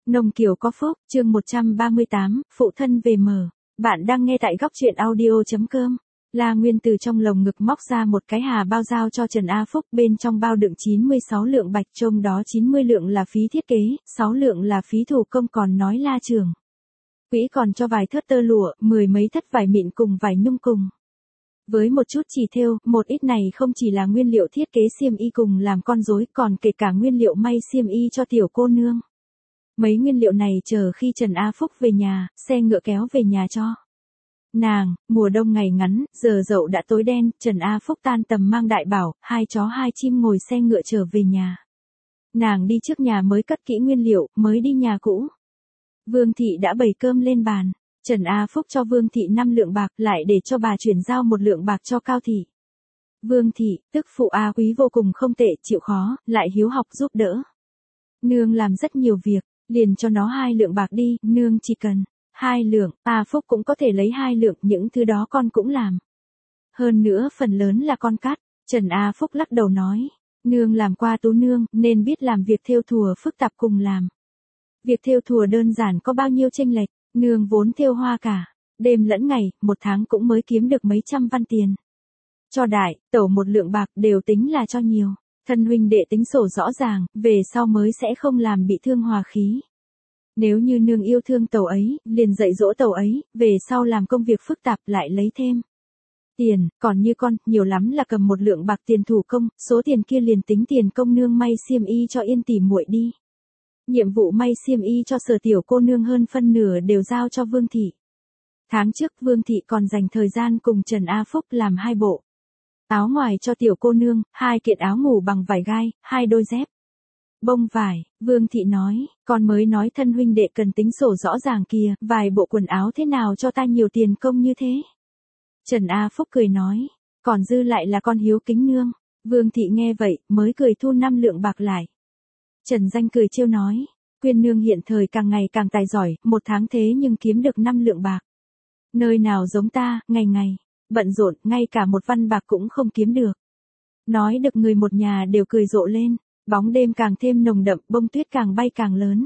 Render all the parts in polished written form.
Nông Kiều có phúc, chương 138, phụ thân về mở. Bạn đang nghe tại góc truyện audio.com. La Nguyên từ trong lồng ngực móc ra một cái hà bao giao cho Trần A Phúc, bên trong bao đựng 96 lượng bạch, trong đó 90 lượng là phí thiết kế, 6 lượng là phí thủ công, còn nói La trưởng quỹ còn cho vài thớt tơ lụa, 10 mấy thất vải mịn cùng vải nhung cùng. Với một chút chỉ thêu, một ít này không chỉ là nguyên liệu thiết kế xiêm y cùng làm con rối, còn kể cả nguyên liệu may xiêm y cho tiểu cô nương. Mấy nguyên liệu này chờ khi Trần A Phúc về nhà, xe ngựa kéo về nhà cho nàng. Mùa đông ngày ngắn, giờ dậu đã tối đen, Trần A Phúc tan tầm mang đại bảo, hai chó hai chim ngồi xe ngựa trở về nhà. Nàng đi trước nhà mới cất kỹ nguyên liệu, mới đi nhà cũ. Vương Thị đã bày cơm lên bàn. Trần A Phúc cho Vương Thị 5 lượng bạc, lại để cho bà chuyển giao 1 lượng bạc cho Cao Thị. Vương Thị, tức phụ A Quý vô cùng không tệ, chịu khó, lại hiếu học giúp đỡ. Nương làm rất nhiều việc, liền cho nó 2 lượng bạc đi, nương chỉ cần 2 lượng, A Phúc cũng có thể lấy 2 lượng, những thứ đó con cũng làm. Hơn nữa phần lớn là con cắt. Trần A Phúc lắc đầu nói, nương làm qua tú nương, nên biết làm việc thêu thùa phức tạp cùng làm. Việc thêu thùa đơn giản có bao nhiêu chênh lệch, nương vốn thêu hoa cả, đêm lẫn ngày, 1 tháng cũng mới kiếm được mấy trăm văn tiền. Cho đại, tẩu 1 lượng bạc đều tính là cho nhiều. Thân huynh đệ tính sổ rõ ràng, về sau mới sẽ không làm bị thương hòa khí. Nếu như nương yêu thương tẩu ấy, liền dạy dỗ tẩu ấy, về sau làm công việc phức tạp lại lấy thêm tiền, còn như con, nhiều lắm là cầm 1 lượng bạc tiền thủ công, số tiền kia liền tính tiền công nương may xiêm y cho Yên tỷ muội đi. Nhiệm vụ may xiêm y cho Sở tiểu cô nương hơn phân nửa đều giao cho Vương Thị. Tháng trước Vương Thị còn dành thời gian cùng Trần A Phúc làm 2 bộ áo ngoài cho tiểu cô nương, 2 kiện áo ngủ bằng vải gai, 2 đôi dép bông vải. Vương Thị nói, con mới nói thân huynh đệ cần tính sổ rõ ràng kìa, vài bộ quần áo thế nào cho ta nhiều tiền công như thế. Trần A Phúc cười nói, còn dư lại là con hiếu kính nương. Vương Thị nghe vậy, mới cười thu 5 lượng bạc lại. Trần Danh cười trêu nói, Quyên nương hiện thời càng ngày càng tài giỏi, 1 tháng thế nhưng kiếm được 5 lượng bạc. Nơi nào giống ta, ngày ngày bận rộn, ngay cả 1 văn bạc cũng không kiếm được. Nói được người một nhà đều cười rộ lên, bóng đêm càng thêm nồng đậm, bông tuyết càng bay càng lớn.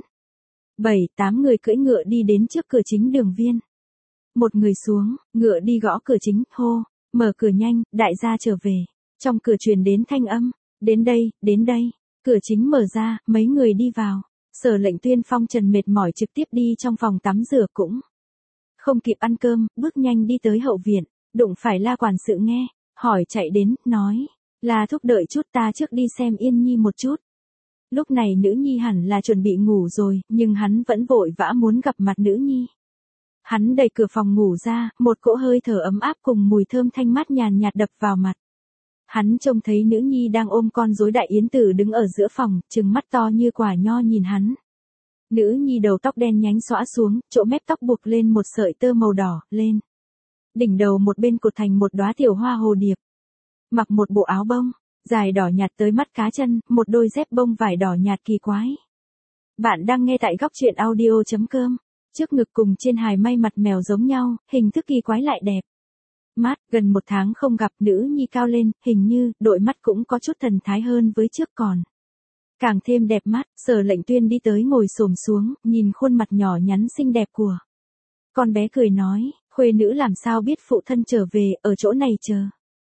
7-8 người cưỡi ngựa đi đến trước cửa chính Đường Viên. Một người xuống, ngựa đi gõ cửa chính, hô, mở cửa nhanh, đại gia trở về. Trong cửa truyền đến thanh âm, đến đây, đến đây. Cửa chính mở ra, mấy người đi vào. Sở Lệnh Tuyên phong trần mệt mỏi trực tiếp đi trong phòng tắm rửa cũng không kịp ăn cơm, bước nhanh đi tới hậu viện, đụng phải La quản sự nghe, hỏi chạy đến, nói, La thúc đợi chút, ta trước đi xem Yên Nhi một chút. Lúc này nữ nhi hẳn là chuẩn bị ngủ rồi, nhưng hắn vẫn vội vã muốn gặp mặt nữ nhi. Hắn đẩy cửa phòng ngủ ra, một cỗ hơi thở ấm áp cùng mùi thơm thanh mát nhàn nhạt đập vào mặt. Hắn trông thấy nữ nhi đang ôm con rối đại yến tử đứng ở giữa phòng, trừng mắt to như quả nho nhìn hắn. Nữ nhi đầu tóc đen nhánh xõa xuống, chỗ mép tóc buộc lên một sợi tơ màu đỏ, lên đỉnh đầu một bên cột thành một đóa tiểu hoa hồ điệp. Mặc một bộ áo bông dài đỏ nhạt tới mắt cá chân, một đôi dép bông vải đỏ nhạt kỳ quái. Bạn đang nghe tại góc truyện audio.com. Trước ngực cùng trên hài may mặt mèo giống nhau, hình thức kỳ quái lại đẹp. Mắt, gần 1 tháng không gặp, nữ nhi cao lên, hình như, đội mắt cũng có chút thần thái hơn với trước còn. Càng thêm đẹp mắt. Sở Lệnh Tuyên đi tới ngồi xổm xuống, nhìn khuôn mặt nhỏ nhắn xinh đẹp của con bé, cười nói, khuê nữ làm sao biết phụ thân trở về, ở chỗ này chờ.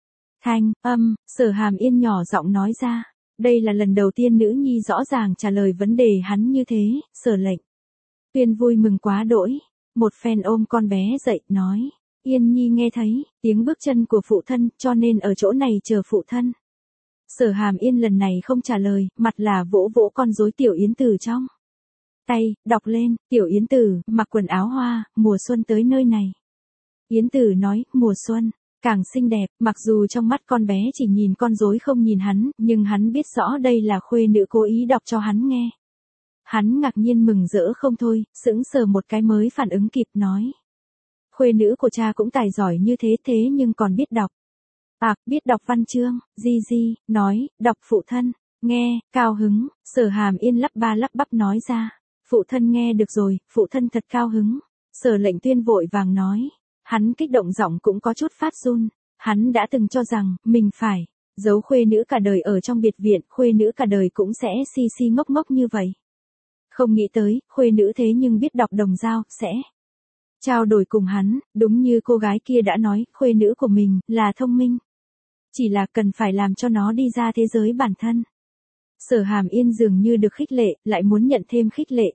Sở Hàm Yên nhỏ giọng nói ra, đây là lần đầu tiên nữ nhi rõ ràng trả lời vấn đề hắn như thế. Sở Lệnh Tuyên vui mừng quá đỗi, một phen ôm con bé dậy, nói, Yên Nhi nghe thấy tiếng bước chân của phụ thân, cho nên ở chỗ này chờ phụ thân. Sở Hàm Yên lần này không trả lời, mặt là vỗ vỗ con rối tiểu yến tử trong tay, đọc lên, tiểu yến tử, mặc quần áo hoa, mùa xuân tới nơi này. Yến tử nói, mùa xuân, càng xinh đẹp, mặc dù trong mắt con bé chỉ nhìn con rối không nhìn hắn, nhưng hắn biết rõ đây là khuê nữ cố ý đọc cho hắn nghe. Hắn ngạc nhiên mừng rỡ không thôi, sững sờ một cái mới phản ứng kịp, nói. Khuê nữ của cha cũng tài giỏi như thế, thế nhưng còn biết đọc. Biết đọc văn chương. Di, nói, đọc phụ thân. Nghe, cao hứng. Sở Hàm Yên lắp ba lắp bắp nói ra. Phụ thân nghe được rồi, phụ thân thật cao hứng. Sở Lệnh Tuyên vội vàng nói. Hắn kích động giọng cũng có chút phát run. Hắn đã từng cho rằng, mình phải giấu khuê nữ cả đời ở trong biệt viện, khuê nữ cả đời cũng sẽ si ngốc ngốc như vậy. Không nghĩ tới, khuê nữ thế nhưng biết đọc đồng dao, sẽ trao đổi cùng hắn, đúng như cô gái kia đã nói, khuê nữ của mình, là thông minh. Chỉ là cần phải làm cho nó đi ra thế giới bản thân. Sở Hàm Yên dường như được khích lệ, lại muốn nhận thêm khích lệ,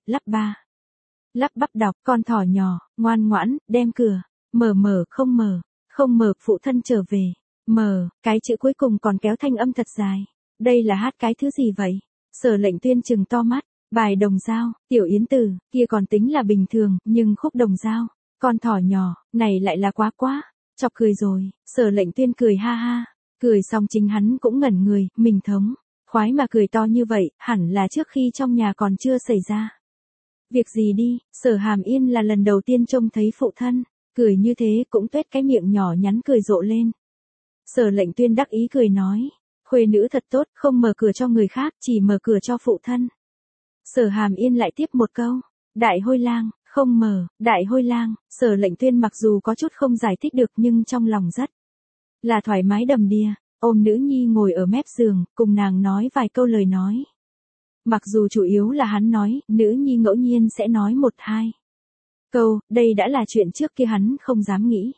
lắp bắp đọc, con thỏ nhỏ, ngoan ngoãn, đem cửa, mở, không mở, phụ thân trở về, mở, cái chữ cuối cùng còn kéo thanh âm thật dài. Đây là hát cái thứ gì vậy? Sở Lệnh Tuyên trừng to mắt, bài đồng dao, Tiểu Yến Tử, kia còn tính là bình thường, nhưng khúc đồng dao, con thỏ nhỏ, này lại là quá, chọc cười rồi. Sở Lệnh Tuyên cười ha ha, cười xong chính hắn cũng ngẩn người, mình thống khoái mà cười to như vậy, hẳn là trước khi trong nhà còn chưa xảy ra việc gì đi. Sở Hàm Yên là lần đầu tiên trông thấy phụ thân cười như thế, cũng tuét cái miệng nhỏ nhắn cười rộ lên. Sở Lệnh Tuyên đắc ý cười nói, khuê nữ thật tốt, không mở cửa cho người khác, chỉ mở cửa cho phụ thân. Sở Hàm Yên lại tiếp một câu, đại hôi lang, không mở, đại hôi lang. Sở Lệnh Tuyên mặc dù có chút không giải thích được nhưng trong lòng rất là thoải mái đầm đìa, ôm nữ nhi ngồi ở mép giường, cùng nàng nói vài câu lời nói. Mặc dù chủ yếu là hắn nói, nữ nhi ngẫu nhiên sẽ nói một hai câu, đây đã là chuyện trước kia hắn không dám nghĩ.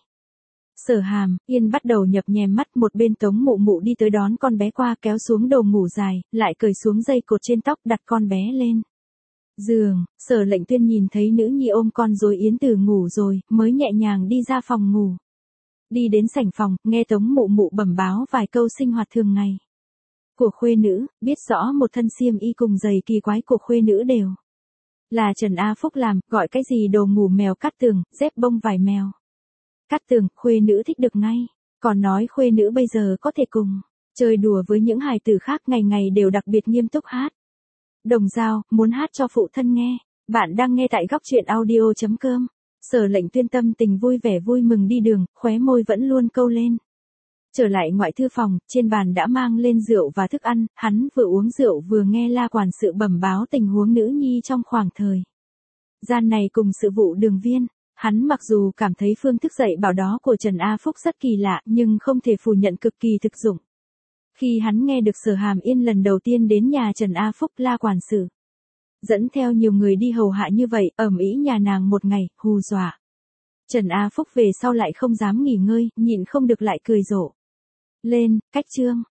Sở Hàm Yên bắt đầu nhập nhèm mắt, một bên Tống Mụ Mụ đi tới đón con bé qua, kéo xuống đồ ngủ dài, lại cởi xuống dây cột trên tóc, đặt con bé lên giường. Sở Lệnh Tuyên nhìn thấy nữ nhi ôm con rồi Yến Tử ngủ rồi, mới nhẹ nhàng đi ra phòng ngủ. Đi đến sảnh phòng, nghe Tống Mụ Mụ bẩm báo vài câu sinh hoạt thường ngày của khuê nữ, biết rõ một thân xiêm y cùng giày kỳ quái của khuê nữ đều là Trần A Phúc làm, gọi cái gì đồ ngủ mèo cắt tường, dép bông vải mèo cắt tường, khuê nữ thích được ngay. Còn nói khuê nữ bây giờ có thể cùng chơi đùa với những hài tử khác, ngày ngày đều đặc biệt nghiêm túc hát đồng dao, muốn hát cho phụ thân nghe. Bạn đang nghe tại góc truyện audio.com. Sở Lệnh Tuyên tâm tình vui vẻ vui mừng đi đường, khóe môi vẫn luôn câu lên. Trở lại ngoại thư phòng, trên bàn đã mang lên rượu và thức ăn, hắn vừa uống rượu vừa nghe La quản sự bẩm báo tình huống nữ nhi trong khoảng thời gian này cùng sự vụ Đường Viên. Hắn mặc dù cảm thấy phương thức dạy bảo đó của Trần A Phúc rất kỳ lạ, nhưng không thể phủ nhận cực kỳ thực dụng. Khi hắn nghe được Sở Hàm Yên lần đầu tiên đến nhà Trần A Phúc, La quản sự dẫn theo nhiều người đi hầu hạ như vậy, ầm ĩ nhà nàng một ngày, hù dọa Trần A Phúc về sau lại không dám nghỉ ngơi, nhịn không được lại cười rộ lên. Cách chương